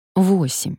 8.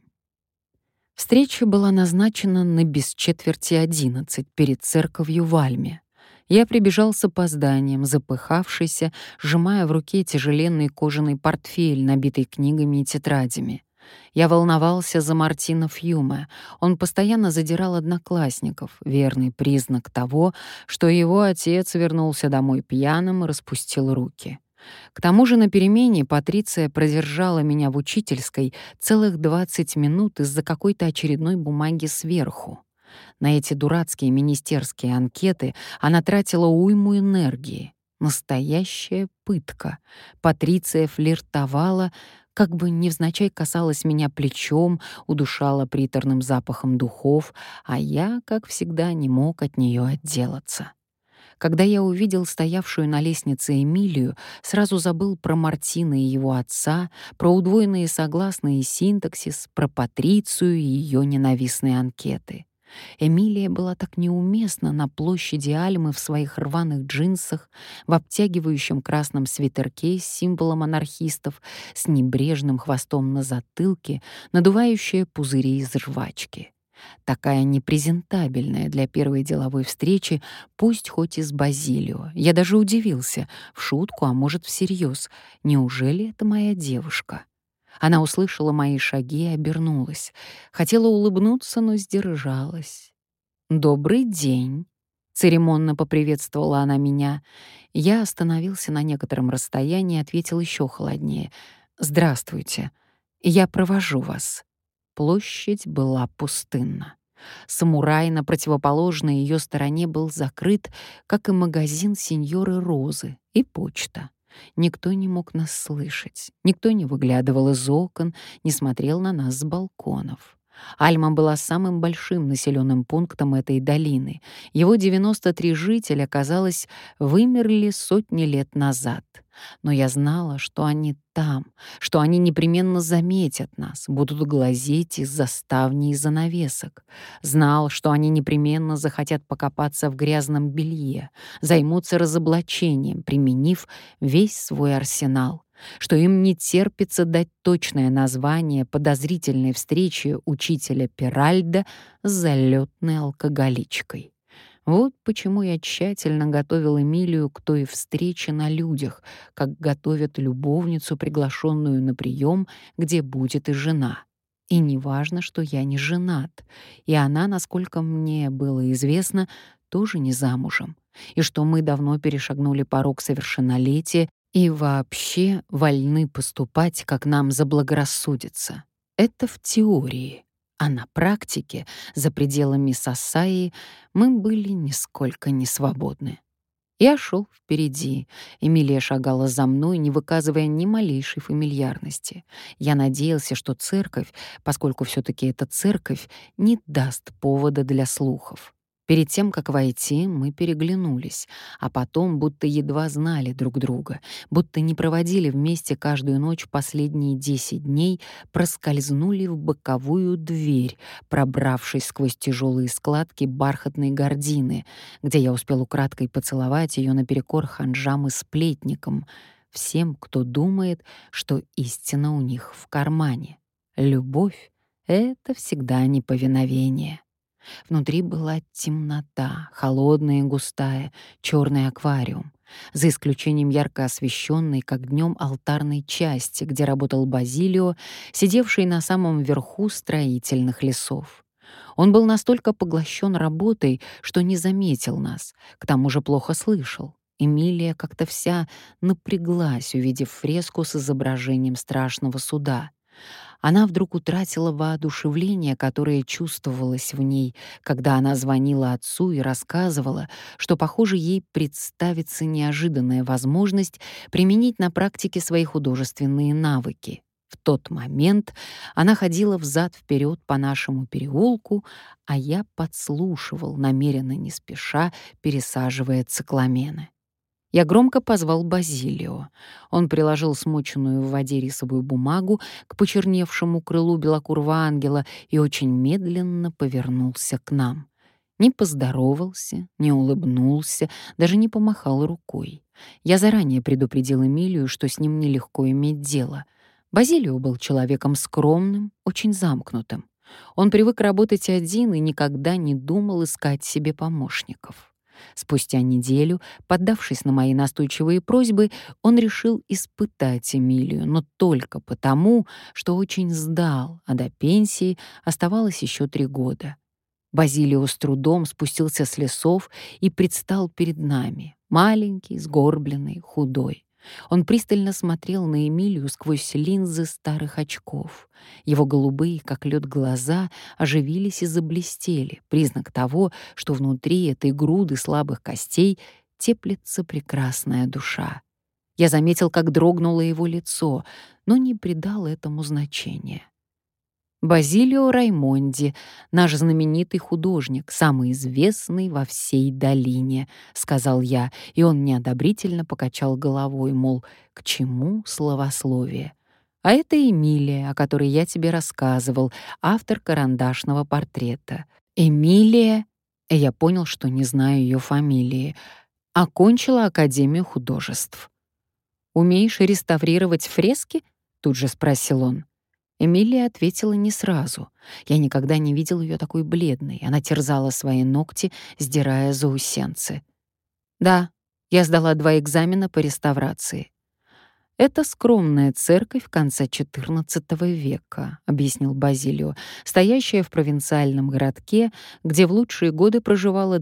Встреча была назначена на без четверти 11 перед церковью в Альме. Я прибежал с опозданием, запыхавшийся, сжимая в руке тяжеленный кожаный портфель, набитый книгами и тетрадями. Я волновался за Мартина Фьюме. Он постоянно задирал одноклассников, верный признак того, что его отец вернулся домой пьяным и распустил руки. К тому же на перемене Патриция продержала меня в учительской целых 20 минут из-за какой-то очередной бумаги сверху. На эти дурацкие министерские анкеты она тратила уйму энергии. Настоящая пытка. Патриция флиртовала, как бы невзначай касалась меня плечом, удушала приторным запахом духов, а я, как всегда, не мог от нее отделаться. Когда я увидел стоявшую на лестнице Эмилию, сразу забыл про Мартина и его отца, про удвоенные согласные и синтаксис, про Патрицию и ее ненавистные анкеты. Эмилия была так неуместна на площади Альмы в своих рваных джинсах, в обтягивающем красном свитерке с символом анархистов, с небрежным хвостом на затылке, надувающая пузыри из жвачки. Такая непрезентабельная для первой деловой встречи, пусть хоть и с Базилио. Я даже удивился, в шутку, а может, всерьез. Неужели это моя девушка? Она услышала мои шаги и обернулась. Хотела улыбнуться, но сдержалась. «Добрый день», — церемонно поприветствовала она меня. Я остановился на некотором расстоянии и ответил еще холоднее. «Здравствуйте. Я провожу вас». Площадь была пустынна. Самурай на противоположной ее стороне был закрыт, как и магазин сеньоры Розы и почта. Никто не мог нас слышать, никто не выглядывал из окон, не смотрел на нас с балконов. Альма была самым большим населенным пунктом этой долины. Его 93 жителя, казалось, вымерли сотни лет назад. Но я знала, что они там, что они непременно заметят нас, будут глазеть из-за ставней и занавесок. Знал, что они непременно захотят покопаться в грязном белье, займутся разоблачением, применив весь свой арсенал, что им не терпится дать точное название подозрительной встрече учителя Пиральда с залетной алкоголичкой. Вот почему я тщательно готовил Эмилию к той встрече на людях, как готовят любовницу, приглашенную на прием, где будет и жена. И неважно, что я не женат, и она, насколько мне было известно, тоже не замужем, и что мы давно перешагнули порог совершеннолетия и вообще вольны поступать, как нам заблагорассудится. Это в теории. А на практике, за пределами Сасаи, мы были нисколько не свободны. Я шел впереди. Эмилия шагала за мной, не выказывая ни малейшей фамильярности. Я надеялся, что церковь, поскольку все-таки это церковь, не даст повода для слухов. Перед тем, как войти, мы переглянулись, а потом будто едва знали друг друга, будто не проводили вместе каждую ночь последние 10 дней, проскользнули в боковую дверь, пробравшись сквозь тяжелые складки бархатной гардины, где я успел украдкой поцеловать ее наперекор ханжам и сплетникам, всем, кто думает, что истина у них в кармане. Любовь — это всегда неповиновение. Внутри была темнота, холодная и густая, черный аквариум, за исключением ярко освещенной, как днем, алтарной части, где работал Базилио, сидевший на самом верху строительных лесов. Он был настолько поглощен работой, что не заметил нас, к тому же плохо слышал. Эмилия как-то вся напряглась, увидев фреску с изображением страшного суда. Она вдруг утратила воодушевление, которое чувствовалось в ней, когда она звонила отцу и рассказывала, что, похоже, ей представится неожиданная возможность применить на практике свои художественные навыки. В тот момент она ходила взад-вперед по нашему переулку, а я подслушивал, намеренно не спеша, пересаживая цикламены. Я громко позвал Базилио. Он приложил смоченную в воде рисовую бумагу к почерневшему крылу белокурого ангела и очень медленно повернулся к нам. Не поздоровался, не улыбнулся, даже не помахал рукой. Я заранее предупредил Эмилию, что с ним нелегко иметь дело. Базилио был человеком скромным, очень замкнутым. Он привык работать один и никогда не думал искать себе помощников. Спустя неделю, поддавшись на мои настойчивые просьбы, он решил испытать Эмилию, но только потому, что очень сдал, а до пенсии оставалось еще 3 года. Базилио с трудом спустился с лесов и предстал перед нами, маленький, сгорбленный, худой. Он пристально смотрел на Эмилию сквозь линзы старых очков. Его голубые, как лед, глаза оживились и заблестели, признак того, что внутри этой груды слабых костей теплится прекрасная душа. Я заметил, как дрогнуло его лицо, но не придал этому значения. Базилио Раймонди, наш знаменитый художник, самый известный во всей долине, сказал я, и он неодобрительно покачал головой, мол, к чему словословие. А это Эмилия, о которой я тебе рассказывал, автор карандашного портрета. Эмилия, я понял, что не знаю ее фамилии, окончила Академию художеств. «Умеешь реставрировать фрески?» — тут же спросил он. Эмилия ответила не сразу. Я никогда не видел ее такой бледной. Она терзала свои ногти, сдирая заусенцы. «Да, я сдала 2 экзамена по реставрации». «Это скромная церковь конца XIV века», — объяснил Базилио, стоящая в провинциальном городке, где в лучшие годы проживало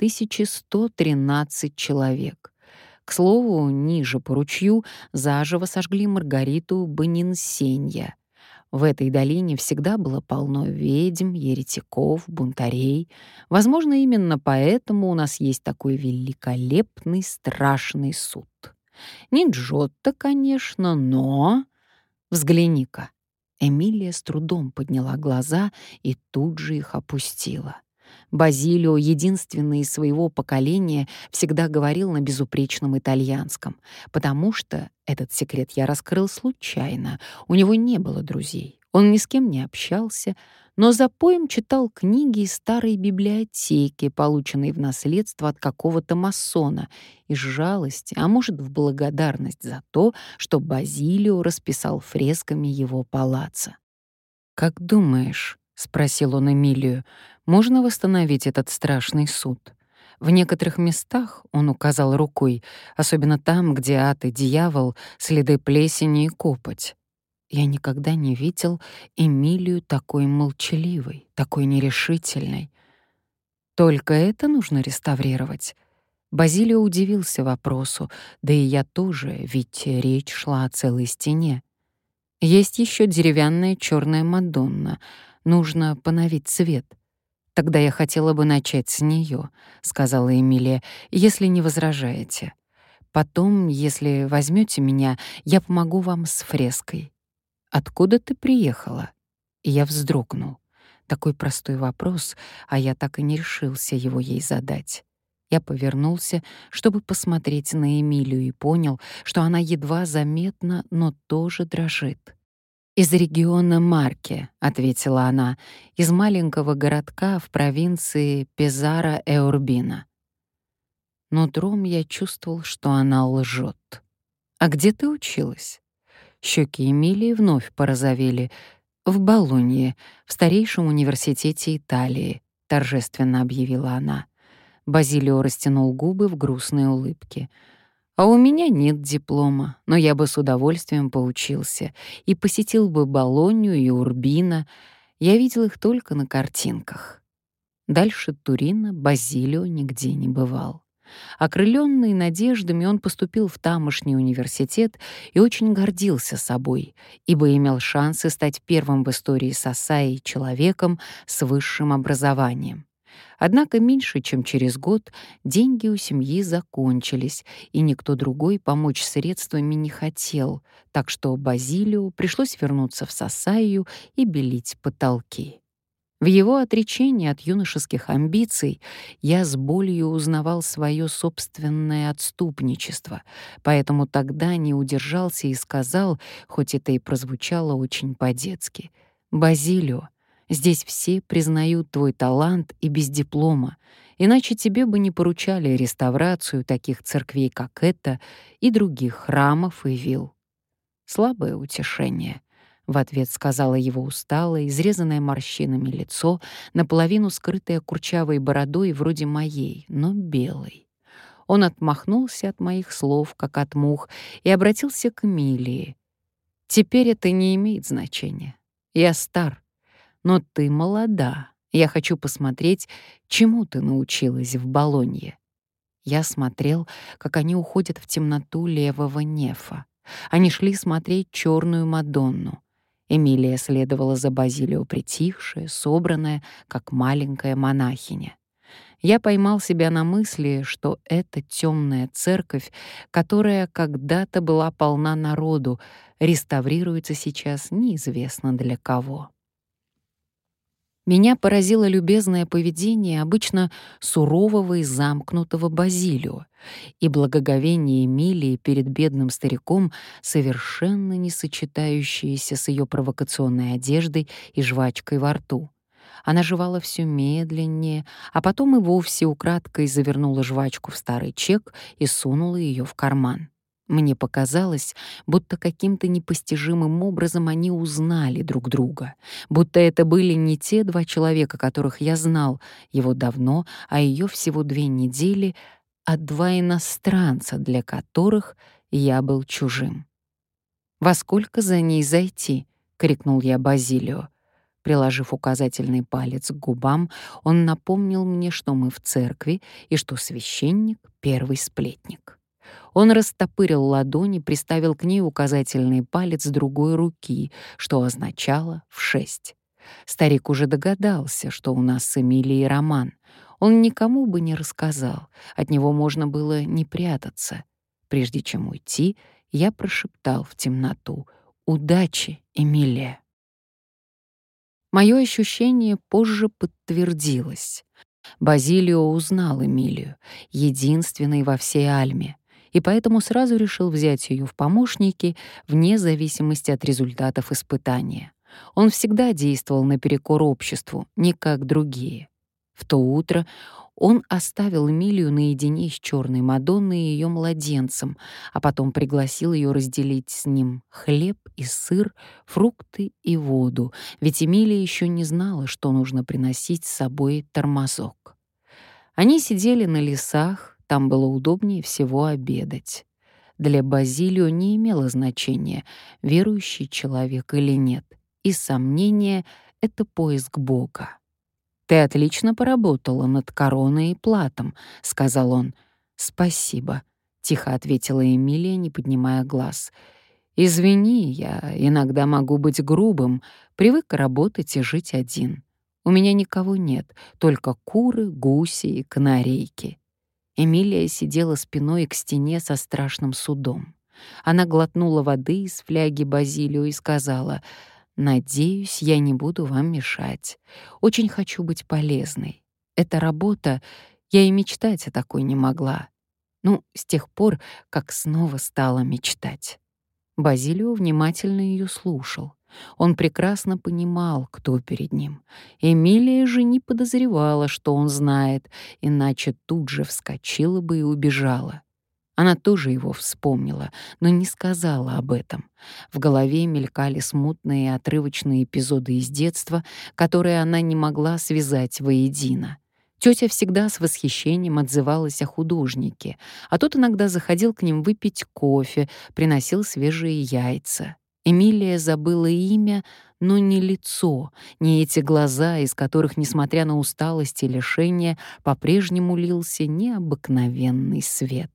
2113 человек. К слову, ниже по ручью заживо сожгли Маргариту Бонинсенья. В этой долине всегда было полно ведьм, еретиков, бунтарей. Возможно, именно поэтому у нас есть такой великолепный, страшный суд. Не Джотто, конечно, но... Взгляни-ка. Эмилия с трудом подняла глаза и тут же их опустила. Базилио, единственный из своего поколения, всегда говорил на безупречном итальянском, потому что, этот секрет я раскрыл случайно, у него не было друзей, он ни с кем не общался, но за поем читал книги из старой библиотеки, полученной в наследство от какого-то масона, из жалости, а может, в благодарность за то, что Базилио расписал фресками его палаццо. «Как думаешь, — спросил он Эмилию, — можно восстановить этот страшный суд? В некоторых местах, — он указал рукой, — особенно там, где ад и дьявол, следы плесени и копоть. Я никогда не видел Эмилию такой молчаливой, такой нерешительной. Только это нужно реставрировать?» Базилио удивился вопросу, да и я тоже, ведь речь шла о целой стене. Есть еще деревянная черная Мадонна. Нужно поновить цвет. Тогда я хотела бы начать с нее, сказала Эмилия, если не возражаете. Потом, если возьмете меня, я помогу вам с фреской. Откуда ты приехала? И я вздрогнул. Такой простой вопрос, а я так и не решился его ей задать. Я повернулся, чтобы посмотреть на Эмилию, и понял, что она едва заметна, но тоже дрожит. «Из региона Марке», — ответила она, — «из маленького городка в провинции Пезаро-э-Урбино». Нутром я чувствовал, что она лжет. «А где ты училась?» Щеки Эмилии вновь порозовели. «В Болонье, в старейшем университете Италии», — торжественно объявила она. Базилио растянул губы в грустной улыбке. «А у меня нет диплома, но я бы с удовольствием поучился и посетил бы Болонью и Урбино. Я видел их только на картинках». Дальше Турина Базилио нигде не бывал. Окрылённый надеждами, он поступил в тамошний университет и очень гордился собой, ибо имел шансы стать первым в истории Сасаи человеком с высшим образованием. Однако меньше чем через год деньги у семьи закончились, и никто другой помочь средствами не хотел, так что Базилио пришлось вернуться в Сасаию и белить потолки. В его отречении от юношеских амбиций я с болью узнавал свое собственное отступничество, поэтому тогда не удержался и сказал, хоть это и прозвучало очень по-детски: «Базилио, здесь все признают твой талант и без диплома, иначе тебе бы не поручали реставрацию таких церквей, как эта, и других храмов и вилл». Слабое утешение. — в ответ сказала его усталое, изрезанное морщинами лицо, наполовину скрытое курчавой бородой вроде моей, но белой. Он отмахнулся от моих слов, как от мух, и обратился к Эмилии. «Теперь это не имеет значения. Я стар, но ты молода. Я хочу посмотреть, чему ты научилась в Болонье». Я смотрел, как они уходят в темноту левого нефа. Они шли смотреть «Черную Мадонну». Эмилия следовала за Базилио притихшая, собранная, как маленькая монахиня. Я поймал себя на мысли, что эта темная церковь, которая когда-то была полна народу, реставрируется сейчас неизвестно для кого. Меня поразило любезное поведение обычно сурового и замкнутого Базилио и благоговение Эмилии перед бедным стариком, совершенно не сочетающееся с ее провокационной одеждой и жвачкой во рту. Она жевала все медленнее, а потом и вовсе украдкой завернула жвачку в старый чек и сунула ее в карман. Мне показалось, будто каким-то непостижимым образом они узнали друг друга, будто это были не те два человека, которых я знал, его давно, а ее всего 2 недели, а два иностранца, для которых я был чужим. «Во сколько за ней зайти?» — крикнул я Базилио. Приложив указательный палец к губам, он напомнил мне, что мы в церкви и что священник — первый сплетник. Он растопырил ладони, приставил к ней указательный палец другой руки, что означало «в 6». Старик уже догадался, что у нас с Эмилией роман. Он никому бы не рассказал, от него можно было не прятаться. Прежде чем уйти, я прошептал в темноту: «Удачи, Эмилия». Мое ощущение позже подтвердилось. Базилио узнал Эмилию, единственной во всей Альме, и поэтому сразу решил взять ее в помощники вне зависимости от результатов испытания. Он всегда действовал наперекор обществу, не как другие. В то утро он оставил Эмилию наедине с черной Мадонной и ее младенцем, а потом пригласил ее разделить с ним хлеб и сыр, фрукты и воду, ведь Эмилия еще не знала, что нужно приносить с собой тормозок. Они сидели на лесах, там было удобнее всего обедать. Для Базилио не имело значения, верующий человек или нет, и сомнение — это поиск Бога. «Ты отлично поработала над короной и платом», — сказал он. «Спасибо», — тихо ответила Эмилия, не поднимая глаз. «Извини, я иногда могу быть грубым, привык работать и жить один. У меня никого нет, только куры, гуси и канарейки». Эмилия сидела спиной к стене со страшным судом. Она глотнула воды из фляги Базилио и сказала: «Надеюсь, я не буду вам мешать. Очень хочу быть полезной. Эта работа, я и мечтать о такой не могла. Ну, с тех пор, как снова стала мечтать». Базилио внимательно ее слушал. Он прекрасно понимал, кто перед ним. Эмилия же не подозревала, что он знает, иначе тут же вскочила бы и убежала. Она тоже его вспомнила, но не сказала об этом. В голове мелькали смутные отрывочные эпизоды из детства, которые она не могла связать воедино. Тётя всегда с восхищением отзывалась о художнике, а тот иногда заходил к ним выпить кофе, приносил свежие яйца. Эмилия забыла имя, но не лицо, не эти глаза, из которых, несмотря на усталость и лишение, по-прежнему лился необыкновенный свет.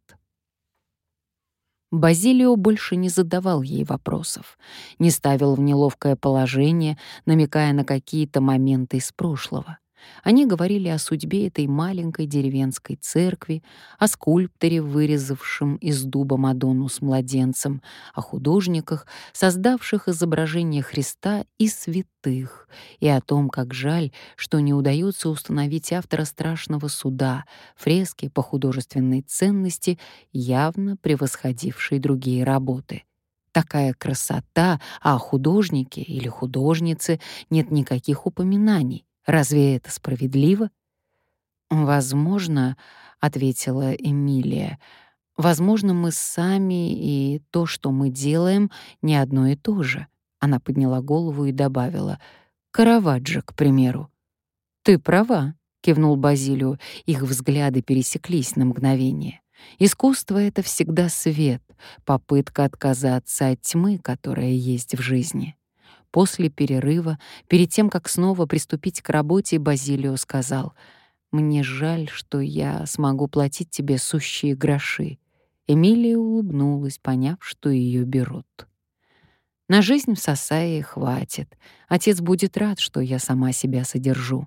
Базилио больше не задавал ей вопросов, не ставил в неловкое положение, намекая на какие-то моменты из прошлого. Они говорили о судьбе этой маленькой деревенской церкви, о скульпторе, вырезавшем из дуба Мадонну с младенцем, о художниках, создавших изображение Христа и святых, и о том, как жаль, что не удается установить автора страшного суда, фрески по художественной ценности, явно превосходившей другие работы. Такая красота, а о художнике или художнице нет никаких упоминаний. Разве это справедливо? «Возможно, — ответила Эмилия, — возможно, мы сами и то, что мы делаем, не одно и то же. Она подняла голову и добавила: «Караваджо, к примеру». «Ты права», — кивнул Базилио, их взгляды пересеклись на мгновение. «Искусство — это всегда свет, попытка отказаться от тьмы, которая есть в жизни». После перерыва, перед тем, как снова приступить к работе, Базилио сказал: «Мне жаль, что я смогу платить тебе сущие гроши». Эмилия улыбнулась, поняв, что ее берут. «На жизнь в Сасае хватит. Отец будет рад, что я сама себя содержу».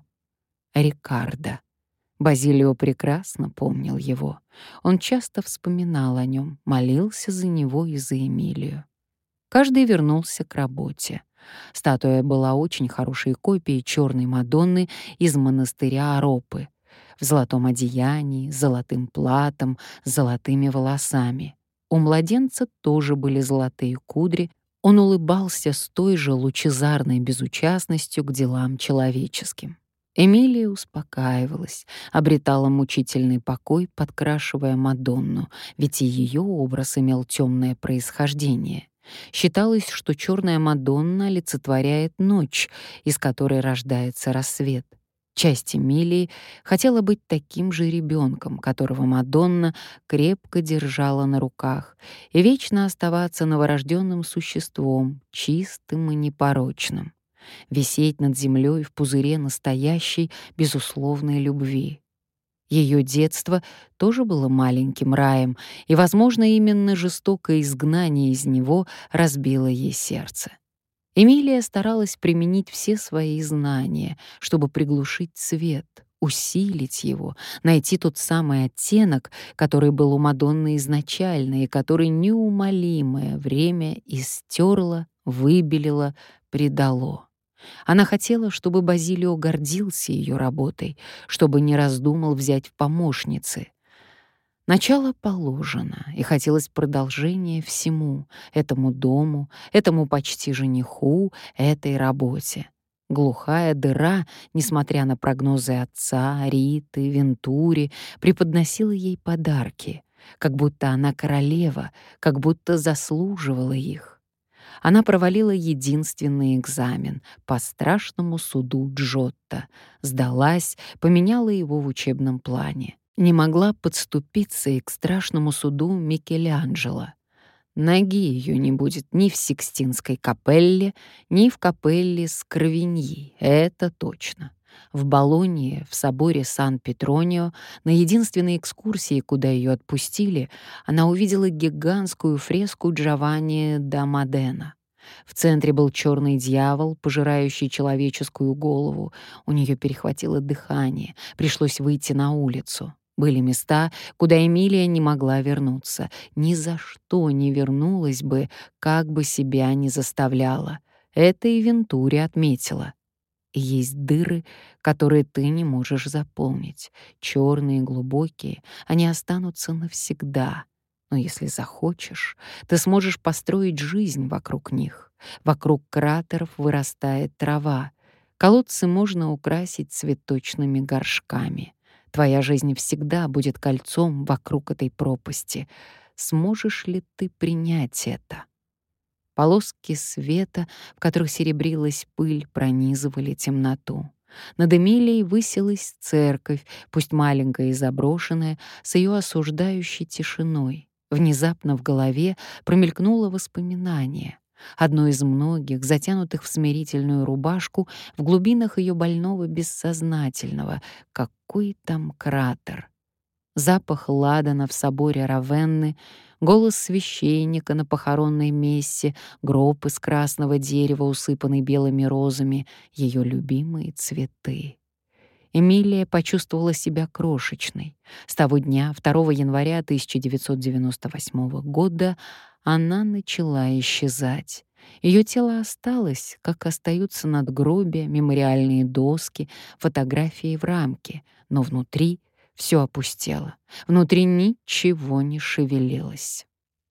Рикардо. Базилио прекрасно помнил его. Он часто вспоминал о нем, молился за него и за Эмилию. Каждый вернулся к работе. Статуя была очень хорошей копией черной Мадонны из монастыря Аропы, в золотом одеянии, с золотым платом, с золотыми волосами. У младенца тоже были золотые кудри, он улыбался с той же лучезарной безучастностью к делам человеческим. Эмилия успокаивалась, обретала мучительный покой, подкрашивая Мадонну, ведь и ее образ имел темное происхождение. Считалось, что черная Мадонна олицетворяет ночь, из которой рождается рассвет. Часть Эмилии хотела быть таким же ребенком, которого Мадонна крепко держала на руках, и вечно оставаться новорожденным существом, чистым и непорочным. Висеть над землей в пузыре настоящей, безусловной любви. Ее детство тоже было маленьким раем, и, возможно, именно жестокое изгнание из него разбило ей сердце. Эмилия старалась применить все свои знания, чтобы приглушить свет, усилить его, найти тот самый оттенок, который был у Мадонны изначально и который неумолимое время истерло, выбелило, предало. Она хотела, чтобы Базилио гордился ее работой, чтобы не раздумал взять в помощницы. Начало положено, и хотелось продолжения всему, этому дому, этому почти жениху, этой работе. Глухая дыра, несмотря на прогнозы отца, Риты, Вентури, преподносила ей подарки, как будто она королева, как будто заслуживала их. Она провалила единственный экзамен по страшному суду Джотто, сдалась, поменяла его в учебном плане. Не могла подступиться и к страшному суду Микеланджело. Ноги ее не будет ни в Сикстинской капелле, ни в капелле Скровиньи, это точно. В Болонье, в соборе Сан-Петронио, на единственной экскурсии, куда ее отпустили, она увидела гигантскую фреску Джованни да Модена. В центре был черный дьявол, пожирающий человеческую голову. У нее перехватило дыхание, пришлось выйти на улицу. Были места, куда Эмилия не могла вернуться. Ни за что не вернулась бы, как бы себя ни заставляла. Это и Вентури отметила. Есть дыры, которые ты не можешь заполнить. Черные, глубокие, они останутся навсегда. Но если захочешь, ты сможешь построить жизнь вокруг них. Вокруг кратеров вырастает трава. Колодцы можно украсить цветочными горшками. Твоя жизнь всегда будет кольцом вокруг этой пропасти. Сможешь ли ты принять это? Полоски света, в которых серебрилась пыль, пронизывали темноту. Над Эмилией высилась церковь, пусть маленькая и заброшенная, с ее осуждающей тишиной. Внезапно в голове промелькнуло воспоминание. Одно из многих, затянутых в смирительную рубашку, в глубинах ее больного бессознательного. Какой там кратер! Запах ладана в соборе Равенны, голос священника на похоронной мессе, гроб из красного дерева, усыпанный белыми розами, ее любимые цветы. Эмилия почувствовала себя крошечной. С того дня, 2 января 1998 года, она начала исчезать. Ее тело осталось, как остаются надгробия, мемориальные доски, фотографии в рамке, но внутри все опустело. Внутри ничего не шевелилось.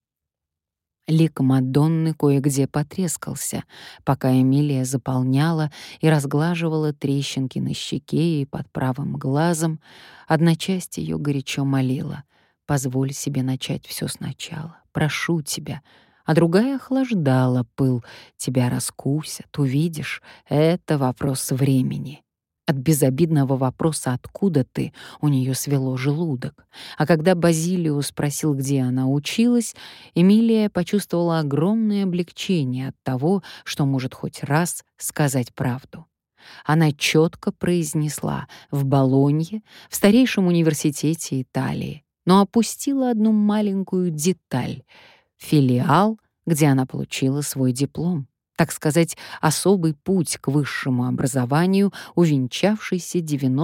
Лик Мадонны кое-где потрескался, пока Эмилия заполняла и разглаживала трещинки на щеке и под правым глазом. Одна часть ее горячо молила: «Позволь себе начать все сначала. Прошу тебя». а другая охлаждала пыл. Тебя раскусят, увидишь. Это вопрос времени. От безобидного вопроса «откуда ты?» у нее свело желудок. А когда Базилио спросил, где она училась, Эмилия почувствовала огромное облегчение от того, что может хоть раз сказать правду. Она четко произнесла «в Болонье, в старейшем университете Италии», но опустила одну маленькую деталь — филиал, где она получила свой диплом. Так сказать, особый путь к высшему образованию, увенчавшийся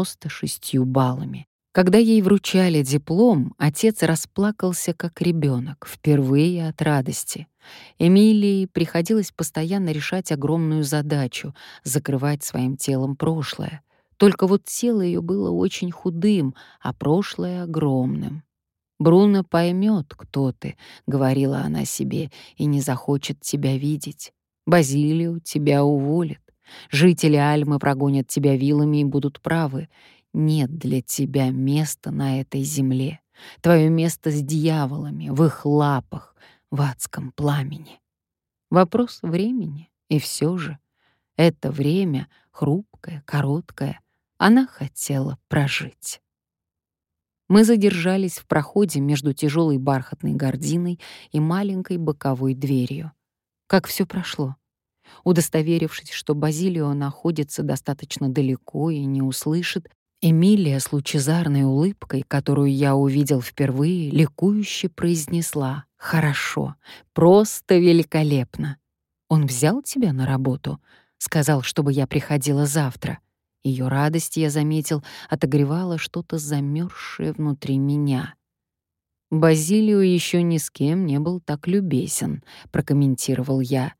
96 баллами. Когда ей вручали диплом, отец расплакался как ребенок, впервые от радости. Эмилии приходилось постоянно решать огромную задачу — закрывать своим телом прошлое. Только вот тело ее было очень худым, а прошлое — огромным. «Бруно поймет, кто ты», — говорила она себе, — «и не захочет тебя видеть. Базилио тебя уволит. Жители Альмы прогонят тебя вилами и будут правы. Нет для тебя места на этой земле. Твое место с дьяволами, в их лапах, в адском пламени». Вопрос времени, и все же это время, хрупкое, короткое, она хотела прожить. Мы задержались в проходе между тяжелой бархатной гардиной и маленькой боковой дверью. Как все прошло? Удостоверившись, что Базилио находится достаточно далеко и не услышит, Эмилия с лучезарной улыбкой, которую я увидел впервые, ликующе произнесла: «Хорошо, просто великолепно. Он взял тебя на работу? Сказал, чтобы я приходила завтра». Ее радость, я заметил, отогревала что-то замерзшее внутри меня. «Базилио еще ни с кем не был так любезен», — прокомментировал я.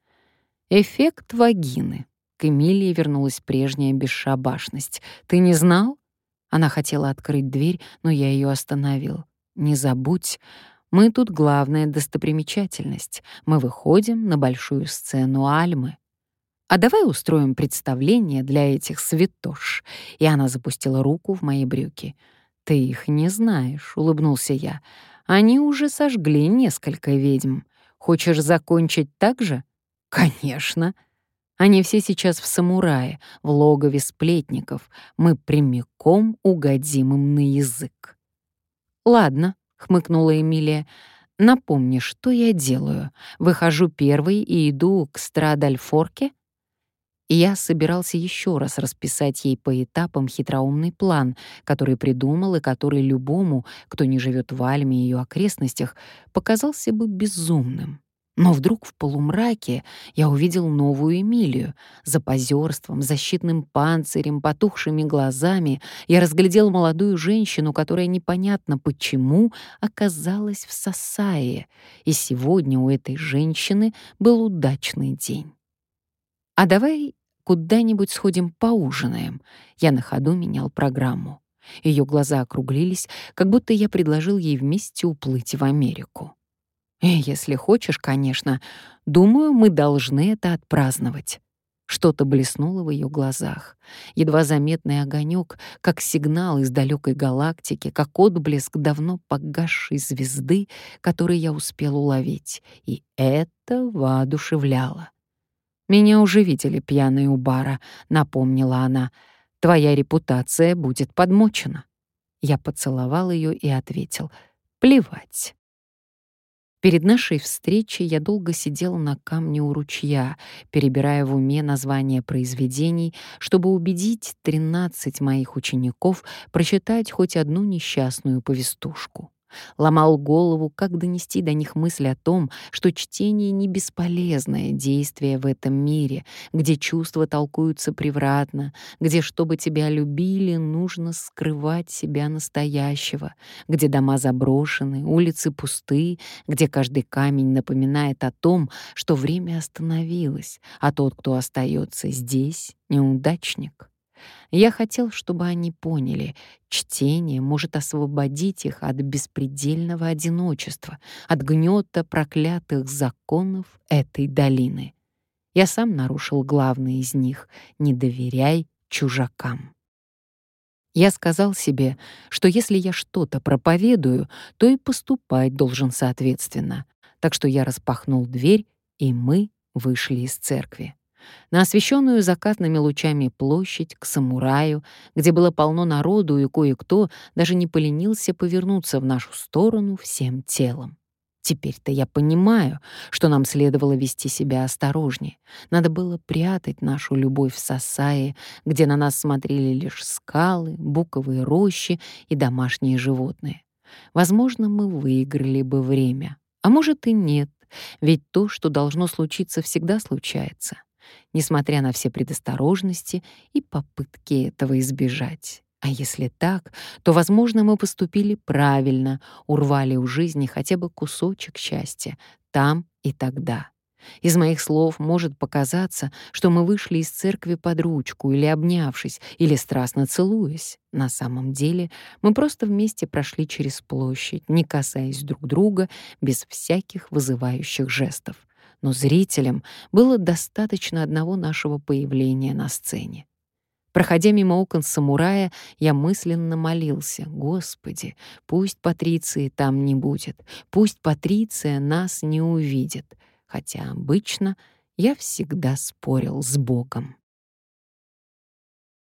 «Эффект вагины». К Эмилии вернулась прежняя бесшабашность. «Ты не знал?» Она хотела открыть дверь, но я ее остановил. «Не забудь, мы тут главная достопримечательность. Мы выходим на большую сцену Альмы. А давай устроим представление для этих святош». И она запустила руку в мои брюки. «Ты их не знаешь», — улыбнулся я. «Они уже сожгли несколько ведьм. Хочешь закончить так же?» «Конечно. Они все сейчас в самурае, в логове сплетников. Мы прямиком угодим им на язык». «Ладно», — хмыкнула Эмилия. «Напомни, что я делаю. Выхожу первой и иду к Страдальфорке?» И я собирался еще раз расписать ей по этапам хитроумный план, который придумал и который любому, кто не живет в Альме и ее окрестностях, показался бы безумным. Но вдруг в полумраке я увидел новую Эмилию. За позерством, защитным панцирем, потухшими глазами я разглядел молодую женщину, которая непонятно почему оказалась в Сасае. И сегодня у этой женщины был удачный день. «А давай куда-нибудь сходим поужинаем». Я на ходу менял программу. Ее глаза округлились, как будто я предложил ей вместе уплыть в Америку. Если хочешь, конечно. Думаю, мы должны это отпраздновать». Что-то блеснуло в ее глазах. Едва заметный огонек, как сигнал из далекой галактики, как отблеск давно погасшей звезды, который я успел уловить. И это воодушевляло. «Меня уже видели пьяной у бара», — напомнила она. «Твоя репутация будет подмочена». Я поцеловал ее и ответил: «Плевать». Перед нашей встречей я долго сидел на камне у ручья, перебирая в уме названия произведений, чтобы убедить 13 моих учеников прочитать хоть одну несчастную повестушку. Ломал голову, как донести до них мысль о том, что чтение — не бесполезное действие в этом мире, где чувства толкуются превратно, где, чтобы тебя любили, нужно скрывать себя настоящего, где дома заброшены, улицы пусты, где каждый камень напоминает о том, что время остановилось, а тот, кто остается здесь, — неудачник. Я хотел, чтобы они поняли, чтение может освободить их от беспредельного одиночества, от гнета проклятых законов этой долины. Я сам нарушил главный из них — не доверяй чужакам. Я сказал себе, что если я что-то проповедую, то и поступать должен соответственно. Так что я распахнул дверь, и мы вышли из церкви. На освещенную закатными лучами площадь, к самураю, где было полно народу, и кое-кто даже не поленился повернуться в нашу сторону всем телом. Теперь-то я понимаю, что нам следовало вести себя осторожнее. Надо было прятать нашу любовь в Сасае, где на нас смотрели лишь скалы, буковые рощи и домашние животные. Возможно, мы выиграли бы время. А может и нет, ведь то, что должно случиться, всегда случается, несмотря на все предосторожности и попытки этого избежать. А если так, то, возможно, мы поступили правильно, урвали у жизни хотя бы кусочек счастья там и тогда. Из моих слов может показаться, что мы вышли из церкви под ручку или обнявшись, или страстно целуясь. На самом деле мы просто вместе прошли через площадь, не касаясь друг друга, без всяких вызывающих жестов. Но зрителям было достаточно одного нашего появления на сцене. Проходя мимо окон самурая, я мысленно молился: «Господи, пусть Патриции там не будет, пусть Патриция нас не увидит», хотя обычно я всегда спорил с Богом.